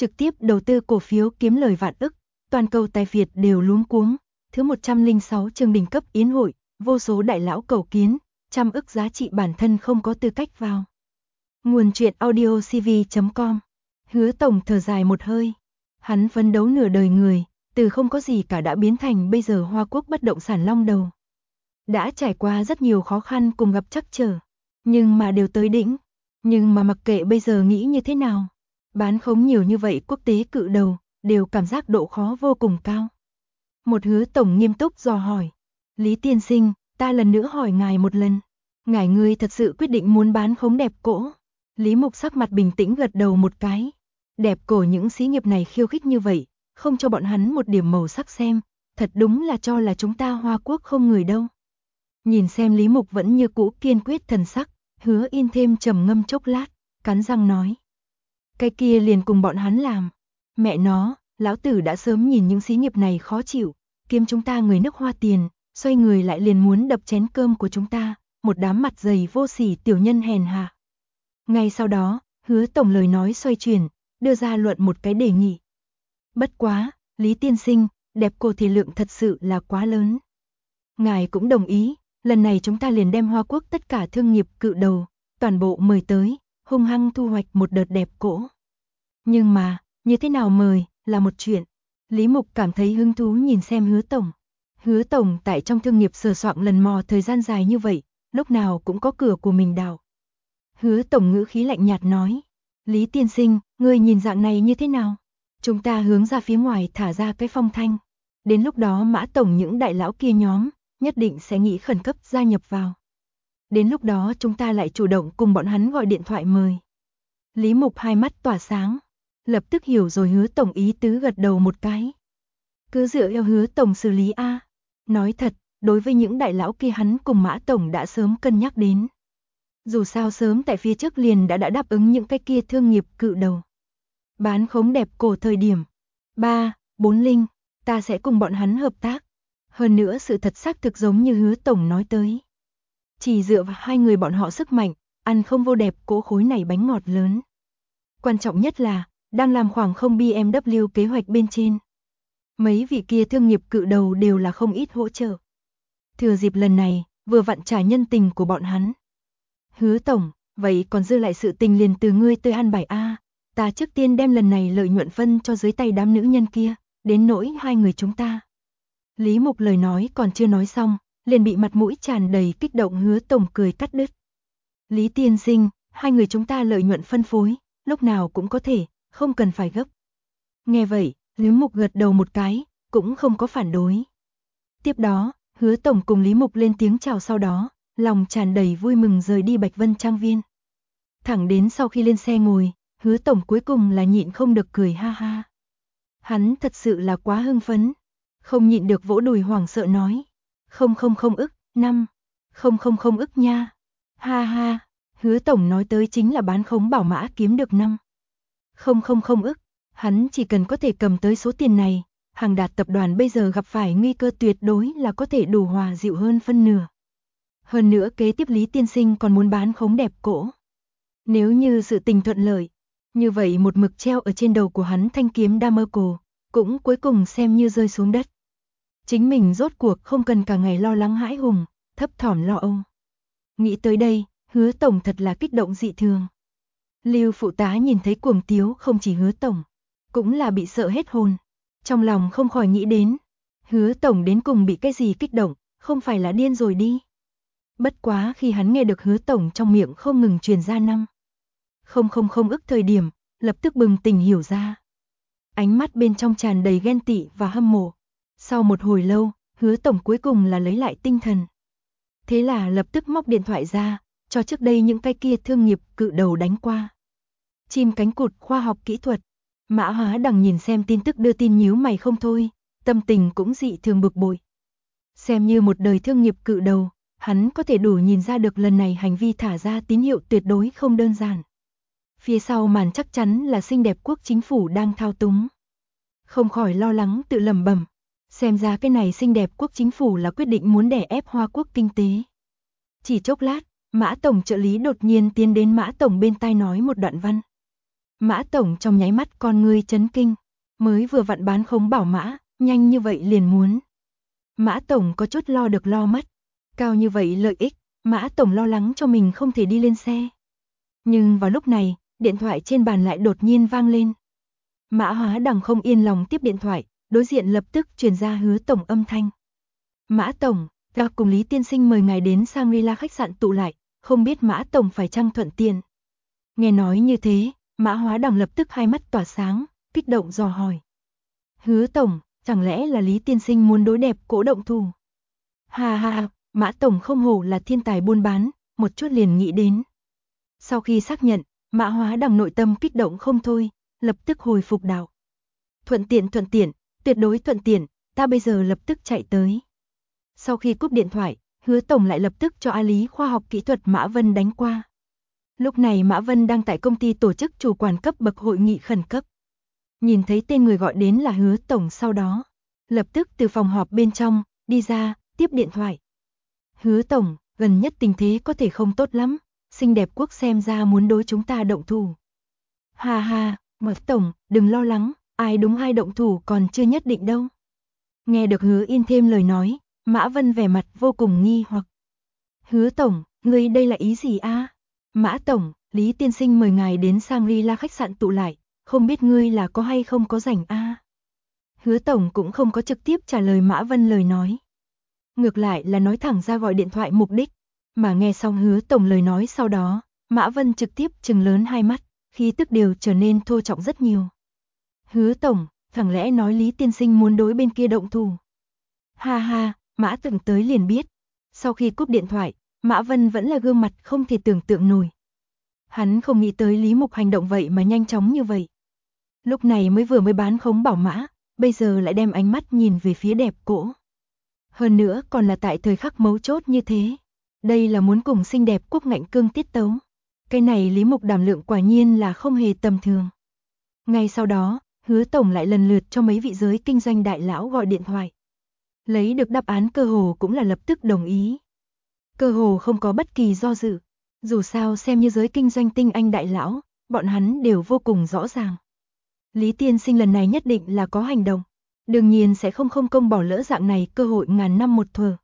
trực tiếp đầu tư cổ phiếu kiếm lời vạn ức, toàn cầu tài Việt đều luống cuống. Thứ 106 chương đỉnh cấp yến hội, vô số đại lão cầu kiến, trăm ức giá trị bản thân không có tư cách vào. Nguồn truyện audio cv.com. Hứa Tổng thở dài một hơi. Hắn phấn đấu nửa đời người, từ không có gì cả đã biến thành bây giờ Hoa Quốc bất động sản long đầu. Đã trải qua rất nhiều khó khăn cùng gặp trắc trở, nhưng mà đều tới đỉnh. Nhưng mà mặc kệ bây giờ nghĩ như thế nào, bán khống nhiều như vậy quốc tế cự đầu, đều cảm giác độ khó vô cùng cao. Một Hứa Tổng nghiêm túc dò hỏi. Lý tiên sinh, ta lần nữa hỏi ngài một lần. Ngài ngươi thật sự quyết định muốn bán khống đẹp cổ? Lý Mục sắc mặt bình tĩnh gật đầu một cái. Đẹp cổ những xí nghiệp này khiêu khích như vậy, không cho bọn hắn một điểm màu sắc xem, thật đúng là cho là chúng ta Hoa Quốc không người đâu. Nhìn xem Lý Mục vẫn như cũ kiên quyết thần sắc, Hứa In thêm trầm ngâm chốc lát, cắn răng nói. Cái kia liền cùng bọn hắn làm. Mẹ nó, lão tử đã sớm nhìn những xí nghiệp này khó chịu, kiếm chúng ta người nước Hoa tiền, xoay người lại liền muốn đập chén cơm của chúng ta, một đám mặt dày vô sỉ tiểu nhân hèn hạ. Ngay sau đó, Hứa Tổng lời nói xoay chuyển, đưa ra luận một cái đề nghị. Bất quá, Lý tiên sinh, đẹp cổ thể lượng thật sự là quá lớn. Ngài cũng đồng ý, lần này chúng ta liền đem Hoa Quốc tất cả thương nghiệp cự đầu, toàn bộ mời tới, hung hăng thu hoạch một đợt đẹp cổ. Nhưng mà, như thế nào mời, là một chuyện. Lý Mục cảm thấy hứng thú nhìn xem Hứa Tổng. Hứa Tổng tại trong thương nghiệp sờ soạng lần mò thời gian dài như vậy, lúc nào cũng có cửa của mình đào. Hứa Tổng ngữ khí lạnh nhạt nói. Lý tiên sinh, ngươi nhìn dạng này như thế nào? Chúng ta hướng ra phía ngoài thả ra cái phong thanh. Đến lúc đó Mã Tổng những đại lão kia nhóm, nhất định sẽ nghĩ khẩn cấp gia nhập vào. Đến lúc đó chúng ta lại chủ động cùng bọn hắn gọi điện thoại mời. Lý Mục hai mắt tỏa sáng, lập tức hiểu rồi Hứa Tổng ý tứ gật đầu một cái. Cứ dựa theo Hứa Tổng xử lý a. Nói thật, đối với những đại lão kia hắn cùng Mã Tổng đã sớm cân nhắc đến. Dù sao sớm tại phía trước liền đã đáp ứng những cái kia thương nghiệp cự đầu. Bán khống đẹp cổ thời điểm 3, 4 linh, ta sẽ cùng bọn hắn hợp tác. Hơn nữa sự thật xác thực giống như Hứa Tổng nói tới. Chỉ dựa vào hai người bọn họ sức mạnh, ăn không vô đẹp cổ khối này bánh ngọt lớn. Quan trọng nhất là, đang làm khoảng không BMW kế hoạch bên trên. Mấy vị kia thương nghiệp cự đầu đều là không ít hỗ trợ. Thừa dịp lần này, vừa vặn trả nhân tình của bọn hắn. Hứa Tổng, vậy còn dư lại sự tình liền từ ngươi tới an bài a. Ta trước tiên đem lần này lợi nhuận phân cho dưới tay đám nữ nhân kia, đến nỗi hai người chúng ta. Lý Mục lời nói còn chưa nói xong, liền bị mặt mũi tràn đầy kích động Hứa Tổng cười cắt đứt. Lý tiên sinh, hai người chúng ta lợi nhuận phân phối, lúc nào cũng có thể, không cần phải gấp. Nghe vậy, Lý Mục gật đầu một cái, cũng không có phản đối. Tiếp đó, Hứa Tổng cùng Lý Mục lên tiếng chào sau đó, lòng tràn đầy vui mừng rời đi Bạch Vân Trang Viên. Thẳng đến sau khi lên xe ngồi, Hứa Tổng cuối cùng là nhịn không được cười ha ha. Hắn thật sự là quá hưng phấn, không nhịn được vỗ đùi hoảng sợ nói. Không ức, 5, không ức nha. Ha ha, Hứa Tổng nói tới chính là bán khống bảo mã kiếm được 5. Không ức, hắn chỉ cần có thể cầm tới số tiền này, Hàng Đạt tập đoàn bây giờ gặp phải nguy cơ tuyệt đối là có thể đủ hòa dịu hơn phân nửa. Hơn nữa kế tiếp Lý tiên sinh còn muốn bán khống đẹp cổ. Nếu như sự tình thuận lợi, như vậy một mực treo ở trên đầu của hắn thanh kiếm Damocle, cũng cuối cùng xem như rơi xuống đất. Chính mình rốt cuộc không cần cả ngày lo lắng hãi hùng, thấp thỏm lo âu. Nghĩ tới đây, Hứa Tổng thật là kích động dị thường. Lưu phụ tá nhìn thấy cuồng tiếu không chỉ Hứa Tổng, cũng là bị sợ hết hồn. Trong lòng không khỏi nghĩ đến, Hứa Tổng đến cùng bị cái gì kích động, không phải là điên rồi đi. Bất quá khi hắn nghe được Hứa Tổng trong miệng không ngừng truyền ra 5. Không ức thời điểm, lập tức bừng tỉnh hiểu ra. Ánh mắt bên trong tràn đầy ghen tị và hâm mộ. Sau một hồi lâu, Hứa Tổng cuối cùng là lấy lại tinh thần. Thế là lập tức móc điện thoại ra, cho trước đây những cái kia thương nghiệp cự đầu đánh qua. Chim cánh cụt khoa học kỹ thuật. Mã Hóa Đằng nhìn xem tin tức đưa tin nhíu mày không thôi, tâm tình cũng dị thường bực bội. Xem như một đời thương nghiệp cự đầu, hắn có thể đủ nhìn ra được lần này hành vi thả ra tín hiệu tuyệt đối không đơn giản. Phía sau màn chắc chắn là xinh đẹp quốc chính phủ đang thao túng. Không khỏi lo lắng tự lẩm bẩm, xem ra cái này xinh đẹp quốc chính phủ là quyết định muốn đè ép Hoa Quốc kinh tế. Chỉ chốc lát, Mã Tổng trợ lý đột nhiên tiến đến Mã Tổng bên tai nói một đoạn văn. Mã tổng trong nháy mắt con ngươi chấn kinh, mới vừa vặn bán khống bảo mã, nhanh như vậy liền muốn. Mã tổng có chút lo được lo mất, cao như vậy lợi ích, Mã tổng lo lắng cho mình không thể đi lên xe. Nhưng vào lúc này, điện thoại trên bàn lại đột nhiên vang lên. Mã Hóa Đằng không yên lòng tiếp điện thoại, đối diện lập tức truyền ra Hứa tổng âm thanh. Mã tổng, ta cùng Lý tiên sinh mời ngài đến Shangri-La khách sạn tụ lại, không biết Mã tổng phải chăng thuận tiện. Nghe nói như thế, Mã Hóa Đằng lập tức hai mắt tỏa sáng, kích động dò hỏi. Hứa tổng, chẳng lẽ là Lý tiên sinh muốn đối đẹp Cỗ động thủ? Ha ha, Mã tổng không hổ là thiên tài buôn bán, một chút liền nghĩ đến. Sau khi xác nhận, Mã Hóa Đằng nội tâm kích động không thôi, lập tức hồi phục đạo. Thuận tiện, tuyệt đối thuận tiện, ta bây giờ lập tức chạy tới. Sau khi cúp điện thoại, Hứa tổng lại lập tức cho A Lý khoa học kỹ thuật Mã Vân đánh qua. Lúc này Mã Vân đang tại công ty tổ chức chủ quản cấp bậc hội nghị khẩn cấp. Nhìn thấy tên người gọi đến là Hứa tổng sau đó, lập tức từ phòng họp bên trong đi ra, tiếp điện thoại. Hứa tổng, gần nhất tình thế có thể không tốt lắm, xinh đẹp quốc xem ra muốn đối chúng ta động thủ. Ha ha, Mã tổng, đừng lo lắng, ai đúng ai động thủ còn chưa nhất định đâu. Nghe được Hứa Yên thêm lời nói, Mã Vân vẻ mặt vô cùng nghi hoặc. Hứa tổng, ngươi đây là ý gì a? Mã tổng, Lý tiên sinh mời ngài đến Shangri-La khách sạn tụ lại, không biết ngươi là có hay không có rảnh a? Hứa tổng cũng không có trực tiếp trả lời Mã Vân lời nói. Ngược lại là nói thẳng ra gọi điện thoại mục đích, mà nghe xong Hứa tổng lời nói sau đó, Mã Vân trực tiếp trừng lớn hai mắt, khí tức đều trở nên thô trọng rất nhiều. Hứa tổng, chẳng lẽ nói Lý tiên sinh muốn đối bên kia động thủ? Ha ha, Mã từng tới liền biết. Sau khi cúp điện thoại, Mã Vân vẫn là gương mặt không thể tưởng tượng nổi. Hắn không nghĩ tới Lý Mục hành động vậy mà nhanh chóng như vậy. Lúc này mới bán khống bảo mã, bây giờ lại đem ánh mắt nhìn về phía đẹp Cỗ. Hơn nữa còn là tại thời khắc mấu chốt như thế. Đây là muốn cùng xinh đẹp quốc ngạnh cương tiết tấu. Cái này Lý Mục đảm lượng quả nhiên là không hề tầm thường. Ngay sau đó, Hứa tổng lại lần lượt cho mấy vị giới kinh doanh đại lão gọi điện thoại. Lấy được đáp án cơ hồ cũng là lập tức đồng ý. Cơ hồ không có bất kỳ do dự. Dù sao xem như giới kinh doanh tinh anh đại lão, bọn hắn đều vô cùng rõ ràng. Lý tiên sinh lần này nhất định là có hành động. Đương nhiên sẽ không công bỏ lỡ dạng này cơ hội ngàn năm một thuở.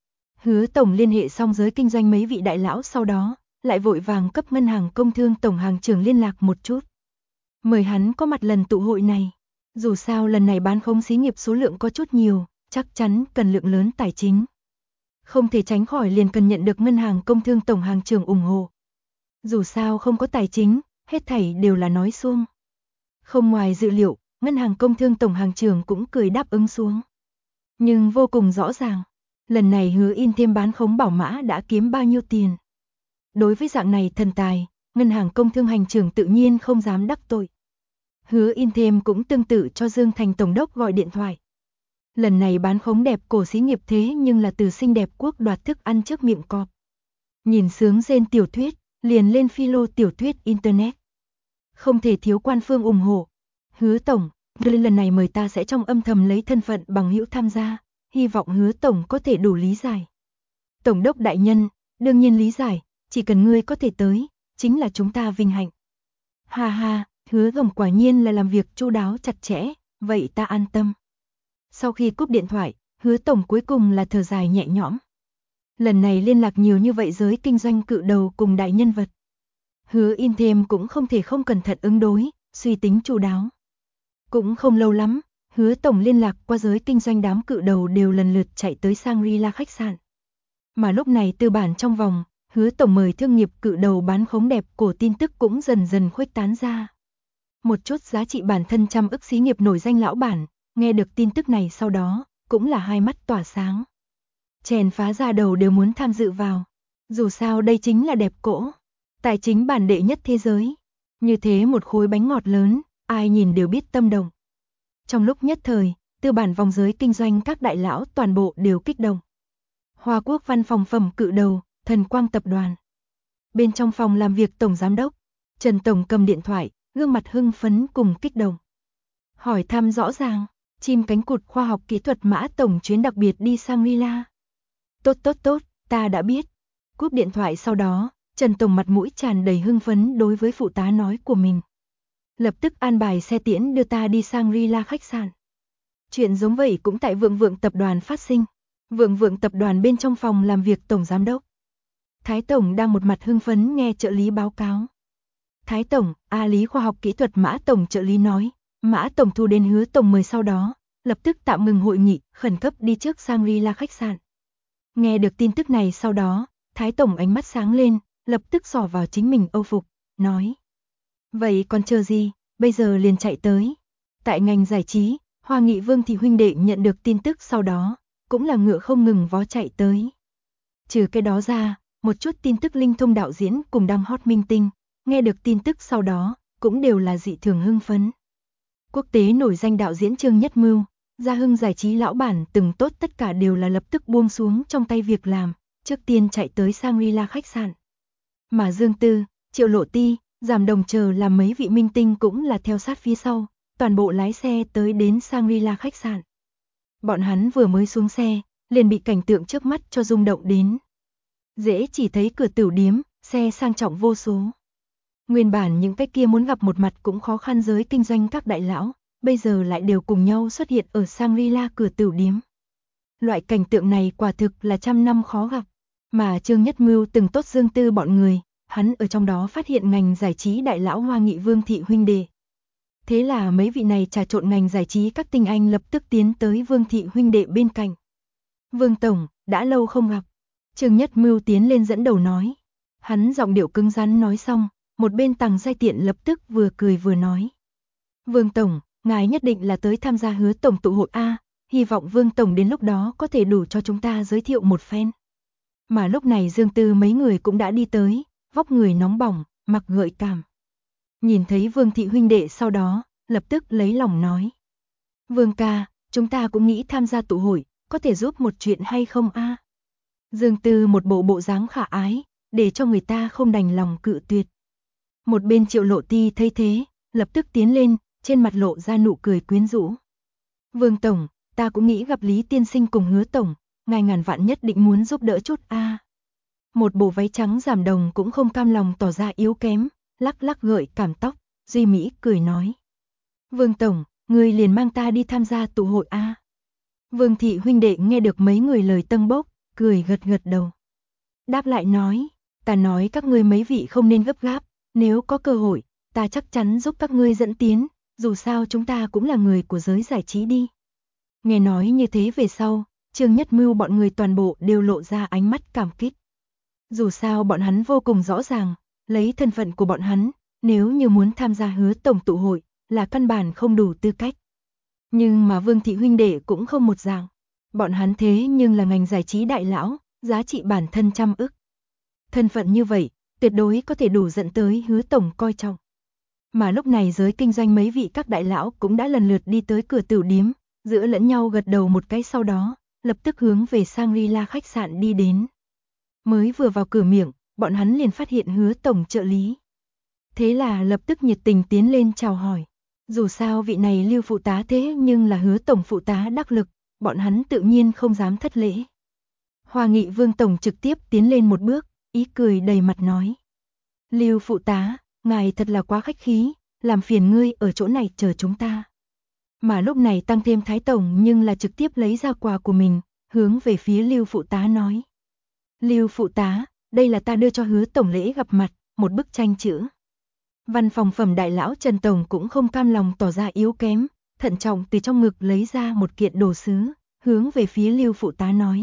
Hứa tổng liên hệ xong giới kinh doanh mấy vị đại lão sau đó, lại vội vàng cấp ngân hàng công thương tổng hàng trưởng liên lạc một chút. Mời hắn có mặt lần tụ hội này. Dù sao lần này bán khống xí nghiệp số lượng có chút nhiều, chắc chắn cần lượng lớn tài chính. Không thể tránh khỏi liền cần nhận được ngân hàng công thương tổng hàng trưởng ủng hộ. Dù sao không có tài chính, hết thảy đều là nói suông. Không ngoài dự liệu, ngân hàng công thương tổng hàng trưởng cũng cười đáp ứng xuống. Nhưng vô cùng rõ ràng, lần này Hứa In thêm bán khống bảo mã đã kiếm bao nhiêu tiền. Đối với dạng này thần tài, ngân hàng công thương hành trưởng tự nhiên không dám đắc tội. Hứa In thêm cũng tương tự cho Dương Thành tổng đốc gọi điện thoại. Lần này bán khống đẹp cổ xí nghiệp thế nhưng là từ xinh đẹp quốc đoạt thức ăn trước miệng cọp. Nhìn sướng rên tiểu thuyết, liền lên philo tiểu thuyết internet. Không thể thiếu quan phương ủng hộ. Hứa tổng, lần này mời ta sẽ trong âm thầm lấy thân phận bằng hữu tham gia, hy vọng Hứa tổng có thể đủ lý giải. Tổng đốc đại nhân, đương nhiên lý giải, chỉ cần ngươi có thể tới, chính là chúng ta vinh hạnh. Ha ha, Hứa tổng quả nhiên là làm việc chu đáo chặt chẽ, vậy ta an tâm. Sau khi cúp điện thoại, Hứa tổng cuối cùng là thở dài nhẹ nhõm. Lần này liên lạc nhiều như vậy giới kinh doanh cự đầu cùng đại nhân vật. Hứa In thêm cũng không thể không cẩn thận ứng đối, suy tính chu đáo. Cũng không lâu lắm, Hứa tổng liên lạc qua giới kinh doanh đám cự đầu đều lần lượt chạy tới Shangri-La khách sạn. Mà lúc này tư bản trong vòng, Hứa tổng mời thương nghiệp cự đầu bán khống đẹp cổ tin tức cũng dần dần khuếch tán ra. Một chút giá trị bản thân trăm ức xí nghiệp nổi danh lão bản, nghe được tin tức này sau đó, cũng là hai mắt tỏa sáng. Chèn phá ra đầu đều muốn tham dự vào. Dù sao đây chính là đẹp Cỗ, tài chính bản đệ nhất thế giới. Như thế một khối bánh ngọt lớn, ai nhìn đều biết tâm động. Trong lúc nhất thời, tư bản vòng giới kinh doanh các đại lão toàn bộ đều kích động. Hoa Quốc văn phòng phẩm cự đầu, Thần Quang tập đoàn. Bên trong phòng làm việc tổng giám đốc, Trần tổng cầm điện thoại, gương mặt hưng phấn cùng kích động. Hỏi thăm rõ ràng, chim cánh cụt khoa học kỹ thuật Mã tổng chuyến đặc biệt đi Shangri-La. Tốt, ta đã biết. Cúp điện thoại sau đó, Trần tổng mặt mũi tràn đầy hưng phấn đối với phụ tá nói của mình. lập tức an bài xe tiễn đưa ta đi Shangri-La khách sạn. Chuyện giống vậy cũng tại Vượng Vượng tập đoàn phát sinh. Vượng Vượng tập đoàn bên trong phòng làm việc tổng giám đốc. Thái tổng đang một mặt hưng phấn nghe trợ lý báo cáo. Thái tổng, lý khoa học kỹ thuật Mã tổng trợ lý nói, Mã tổng thu đến Hứa tổng mời sau đó, lập tức tạm ngừng hội nghị, khẩn cấp đi trước Shangri-La khách sạn. Nghe được tin tức này sau đó, Thái tổng ánh mắt sáng lên, lập tức xỏ vào chính mình âu phục, nói. Vậy còn chờ gì, bây giờ liền chạy tới. Tại ngành giải trí, Hoa Nghị Vương Thị huynh đệ nhận được tin tức sau đó, cũng là ngựa không ngừng vó chạy tới. Trừ cái đó ra, một chút tin tức linh thông đạo diễn cùng đang hot minh tinh, nghe được tin tức sau đó, cũng đều là dị thường hưng phấn. Quốc tế nổi danh đạo diễn Trương Nhất Mưu, Gia Hưng giải trí lão bản từng tốt tất cả đều là lập tức buông xuống trong tay việc làm, trước tiên chạy tới Shangri-La khách sạn. Mà Dương Tư, Triệu Lộ Ti, Giảm Đồng chờ là mấy vị minh tinh cũng là theo sát phía sau, toàn bộ lái xe tới đến Shangri-La khách sạn. Bọn hắn vừa mới xuống xe, liền bị cảnh tượng trước mắt cho rung động đến. Dễ chỉ thấy cửa tửu điếm, xe sang trọng vô số. Nguyên bản những cái kia muốn gặp một mặt cũng khó khăn giới kinh doanh các đại lão, bây giờ lại đều cùng nhau xuất hiện ở Shangri-La cửa tửu điếm. Loại cảnh tượng này quả thực là trăm năm khó gặp, mà Trương Nhất Mưu từng tốt Dương Tư bọn người, hắn ở trong đó phát hiện ngành giải trí đại lão Hoa Nghị Vương Thị huynh đệ. Thế là mấy vị này trà trộn ngành giải trí các tinh anh lập tức tiến tới Vương Thị huynh đệ bên cạnh. Vương tổng, đã lâu không gặp. Trương Nhất Mưu tiến lên dẫn đầu nói. Hắn giọng điệu cứng rắn nói xong, một bên Tằng Giai Tiện lập tức vừa cười vừa nói. Vương tổng, ngài nhất định là tới tham gia Hứa tổng tụ hội A, hy vọng Vương tổng đến lúc đó có thể đủ cho chúng ta giới thiệu một phen. Mà lúc này Dương Tư mấy người cũng đã đi tới, vóc người nóng bỏng, mặc gợi cảm. Nhìn thấy Vương Thị huynh đệ sau đó, lập tức lấy lòng nói. Vương ca, chúng ta cũng nghĩ tham gia tụ hội, có thể giúp một chuyện hay không a? Dương Tư một bộ dáng khả ái, để cho người ta không đành lòng cự tuyệt. Một bên Triệu Lộ Ti thấy thế, lập tức tiến lên, trên mặt lộ ra nụ cười quyến rũ. Vương tổng, ta cũng nghĩ gặp Lý tiên sinh cùng Hứa tổng, ngài ngàn vạn nhất định muốn giúp đỡ chút a. Một bộ váy trắng Giảm Đồng cũng không cam lòng tỏ ra yếu kém, lắc lắc gợi cảm tóc, Duy Mỹ cười nói. Vương tổng, người liền mang ta đi tham gia tụ hội a. Vương Thị huynh đệ nghe được mấy người lời tâng bốc, cười gật gật đầu. Đáp lại nói, ta nói các ngươi mấy vị không nên gấp gáp, nếu có cơ hội, ta chắc chắn giúp các ngươi dẫn tiến, dù sao chúng ta cũng là người của giới giải trí đi. Nghe nói như thế về sau, Trương Nhất Mưu bọn người toàn bộ đều lộ ra ánh mắt cảm kích. Dù sao bọn hắn vô cùng rõ ràng, lấy thân phận của bọn hắn, nếu như muốn tham gia Hứa tổng tụ hội, là căn bản không đủ tư cách. Nhưng mà Vương Thị huynh đệ cũng không một dạng. Bọn hắn thế nhưng là ngành giải trí đại lão, giá trị bản thân trăm ức. Thân phận như vậy, tuyệt đối có thể đủ dẫn tới Hứa tổng coi trọng. Mà lúc này giới kinh doanh mấy vị các đại lão cũng đã lần lượt đi tới cửa tửu điếm, giữa lẫn nhau gật đầu một cái sau đó, lập tức hướng về Shangri-La khách sạn đi đến. Mới vừa vào cửa miệng, bọn hắn liền phát hiện Hứa tổng trợ lý. Thế là lập tức nhiệt tình tiến lên chào hỏi. Dù sao vị này Lưu phụ tá thế nhưng là Hứa tổng phụ tá đắc lực, bọn hắn tự nhiên không dám thất lễ. Hoa Nghị Vương tổng trực tiếp tiến lên một bước, ý cười đầy mặt nói. Lưu phụ tá, ngài thật là quá khách khí, làm phiền ngươi ở chỗ này chờ chúng ta. Mà lúc này tăng thêm Thái tổng nhưng là trực tiếp lấy ra quà của mình, hướng về phía Lưu phụ tá nói. Lưu phụ tá, đây là ta đưa cho Hứa tổng lễ gặp mặt, một bức tranh chữ. Văn phòng phẩm đại lão Trần tổng cũng không cam lòng tỏ ra yếu kém, thận trọng từ trong ngực lấy ra một kiện đồ sứ, hướng về phía Lưu phụ tá nói.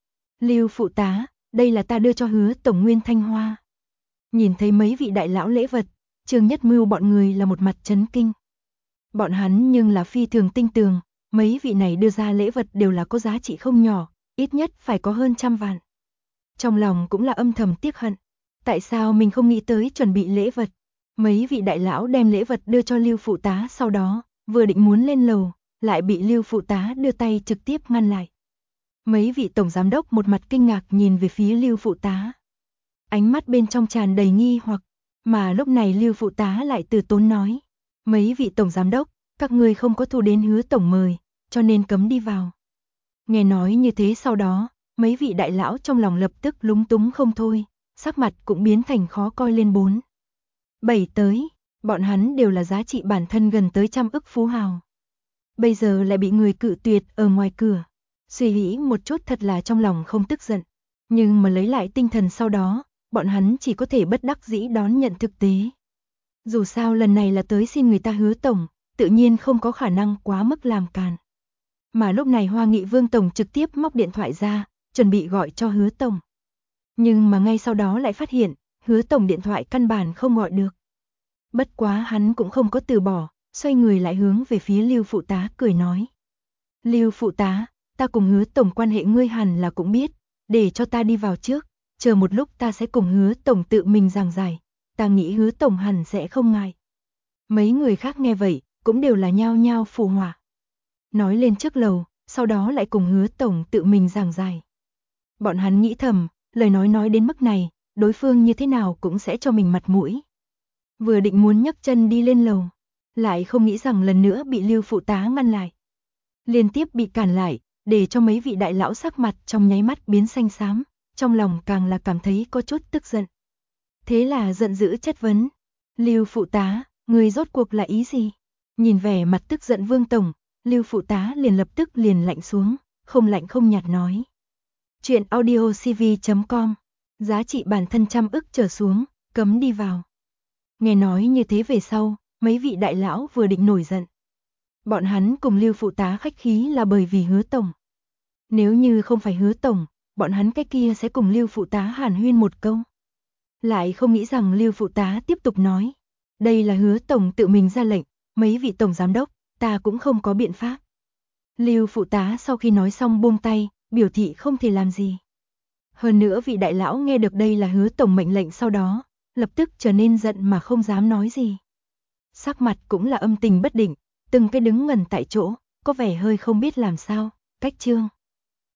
Lưu phụ tá, đây là ta đưa cho Hứa tổng nguyên thanh hoa. Nhìn thấy mấy vị đại lão lễ vật, Trương Nhất Mưu bọn người là một mặt chấn kinh. Bọn hắn nhưng là phi thường tinh tường, mấy vị này đưa ra lễ vật đều là có giá trị không nhỏ, ít nhất phải có hơn 100 vạn. Trong lòng cũng là âm thầm tiếc hận, tại sao mình không nghĩ tới chuẩn bị lễ vật. Mấy vị đại lão đem lễ vật đưa cho Lưu phụ tá sau đó, vừa định muốn lên lầu, lại bị Lưu phụ tá đưa tay trực tiếp ngăn lại. Mấy vị tổng giám đốc một mặt kinh ngạc nhìn về phía Lưu phụ tá. Ánh mắt bên trong tràn đầy nghi hoặc, mà lúc này Lưu phụ tá lại từ tốn nói. Mấy vị tổng giám đốc, các ngươi không có thu đến Hứa tổng mời, cho nên cấm đi vào. Nghe nói như thế sau đó, mấy vị đại lão trong lòng lập tức lúng túng không thôi, sắc mặt cũng biến thành khó coi lên 4. 7 tới. Bọn hắn đều là giá trị bản thân gần tới 100 ức phú hào. Bây giờ lại bị người cự tuyệt ở ngoài cửa. Suy nghĩ một chút thật là trong lòng không tức giận. Nhưng mà lấy lại tinh thần sau đó, bọn hắn chỉ có thể bất đắc dĩ đón nhận thực tế. Dù sao lần này là tới xin người ta Hứa tổng, tự nhiên không có khả năng quá mức làm càn. Mà lúc này Hoa Nghị Vương tổng trực tiếp móc điện thoại ra, chuẩn bị gọi cho Hứa tổng. Nhưng mà ngay sau đó lại phát hiện, Hứa tổng điện thoại căn bản không gọi được. Bất quá hắn cũng không có từ bỏ, xoay người lại hướng về phía Lưu phụ tá cười nói. Lưu phụ tá, ta cùng Hứa tổng quan hệ ngươi hẳn là cũng biết, để cho ta đi vào trước, chờ một lúc ta sẽ cùng Hứa tổng tự mình giảng giải, ta nghĩ Hứa tổng hẳn sẽ không ngại. Mấy người khác nghe vậy, cũng đều là nhao nhao phụ họa. Nói lên trước lầu, sau đó lại cùng Hứa tổng tự mình giảng giải. Bọn hắn nghĩ thầm, lời nói đến mức này, đối phương như thế nào cũng sẽ cho mình mặt mũi. Vừa định muốn nhấc chân đi lên lầu, lại không nghĩ rằng lần nữa bị Lưu phụ tá ngăn lại. Liên tiếp bị cản lại, để cho mấy vị đại lão sắc mặt trong nháy mắt biến xanh xám, trong lòng càng là cảm thấy có chút tức giận. Thế là giận dữ chất vấn. Lưu phụ tá, người rốt cuộc là ý gì? Nhìn vẻ mặt tức giận Vương tổng, Lưu phụ tá liền lập tức liền lạnh xuống, không lạnh không nhạt nói. Chuyện audiocv.com, giá trị bản thân 100 ức trở xuống, cấm đi vào. Nghe nói như thế về sau, mấy vị đại lão vừa định nổi giận. Bọn hắn cùng Lưu phụ tá khách khí là bởi vì Hứa tổng. Nếu như không phải Hứa tổng, bọn hắn cái kia sẽ cùng Lưu phụ tá hàn huyên một câu. Lại không nghĩ rằng Lưu phụ tá tiếp tục nói. Đây là Hứa tổng tự mình ra lệnh, mấy vị tổng giám đốc, ta cũng không có biện pháp. Lưu phụ tá sau khi nói xong buông tay, biểu thị không thể làm gì. Hơn nữa vị đại lão nghe được đây là Hứa tổng mệnh lệnh sau đó, lập tức trở nên giận mà không dám nói gì. Sắc mặt cũng là âm tình bất định, từng cái đứng ngẩn tại chỗ, có vẻ hơi không biết làm sao. Cách chương